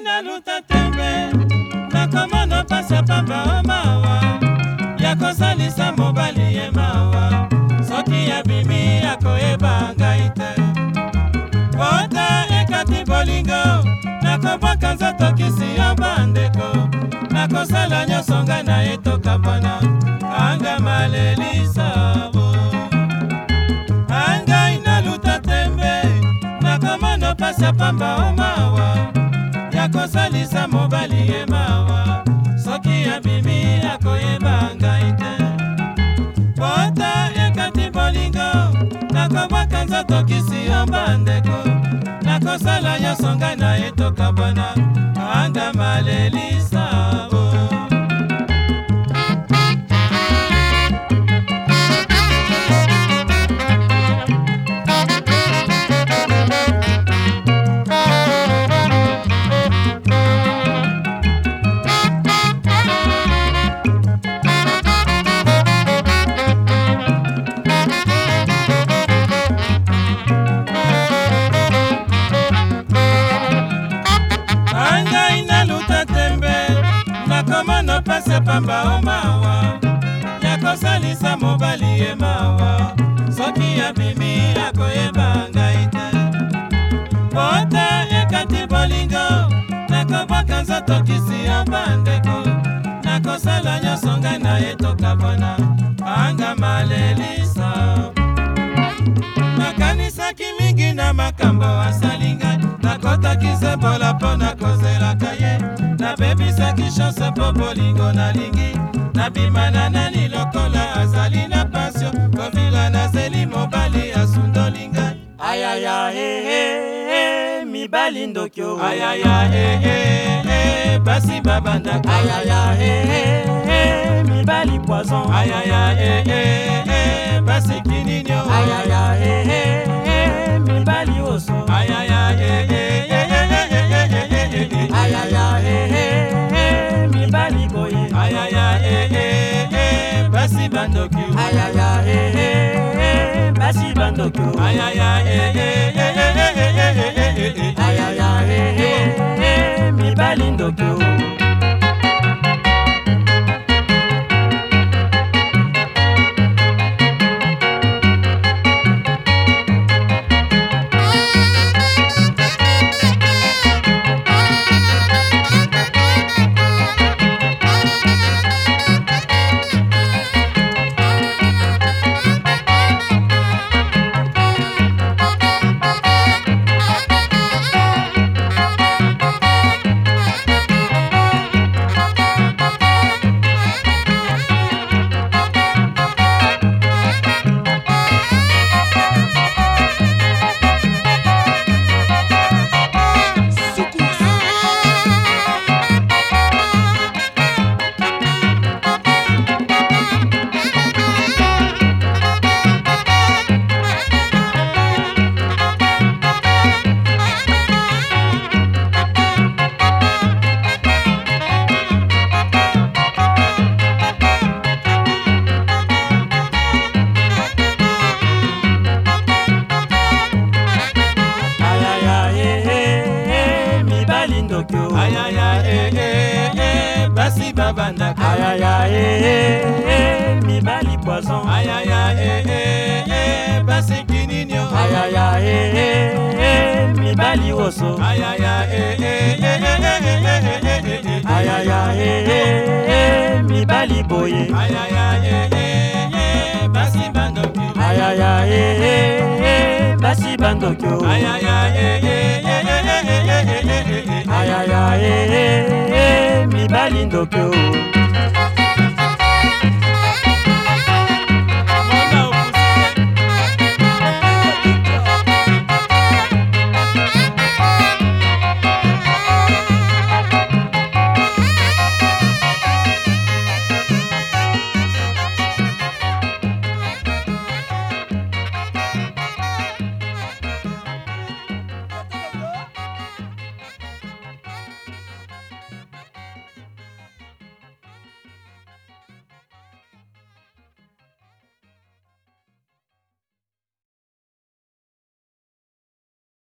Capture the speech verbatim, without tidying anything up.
naluta tembe nakomona pasi pamba o mawa ya kosalisa mobali ye mawa soki abimi akoyeba ngai te pota ekati bolingo nakobwaka nzoto kisi yo bandeko nakosala nyonso ngai na ye tokabwana anga malelisa bo angai naluta tembe nakomona pasi pamba o mawa ya kosalisa mobali ye mawa soki abimi akoyeba ngai te pota ekati bolingo nakobwaka nzoto kisi yo bandeko nakosala nyonso ngai na ye tokabwana anga malelisa bo nakomona pasi pamba o mawa ya kosalisa mobali ye mawa soki abimi akoyeba ngai te pota ekati bolingo nakobwaka nzoto kisi yo bandeko nakosala nyonso ngai na ye tokabwana anga malelisa nakanisaki mingi na makambo asali ngai nakotaki zebola mpo nakozelaka ye nabebisaki chanse mpo bolingo nalingi nabimana nani lokola azali na pasio kovila nazeli mobali asundoli ngai ayaya hehe mibali ndokyo ayaya hehe basi babandaka ayaya hehe mibali poison ayaya hehe basi kininyo ayaya hehe mibali oso ayaya hehe ayaya hehe mibali boye ayaya hehe basi bandokyo ayaya hehe basi bandokyo ayaya hehe ayaya hehe mibali ndokyo ayaya hehe basi babandaka ayaya hehe mibali poison ayaya hehe basi kininyo ayaya hehe mibali oso ayaya hehe ayaya hehe mibali boye ayaya hehe basi bandokyo ayaya hehe basi bandokyo ayaya hehe ayaya hehe mibali ndokyo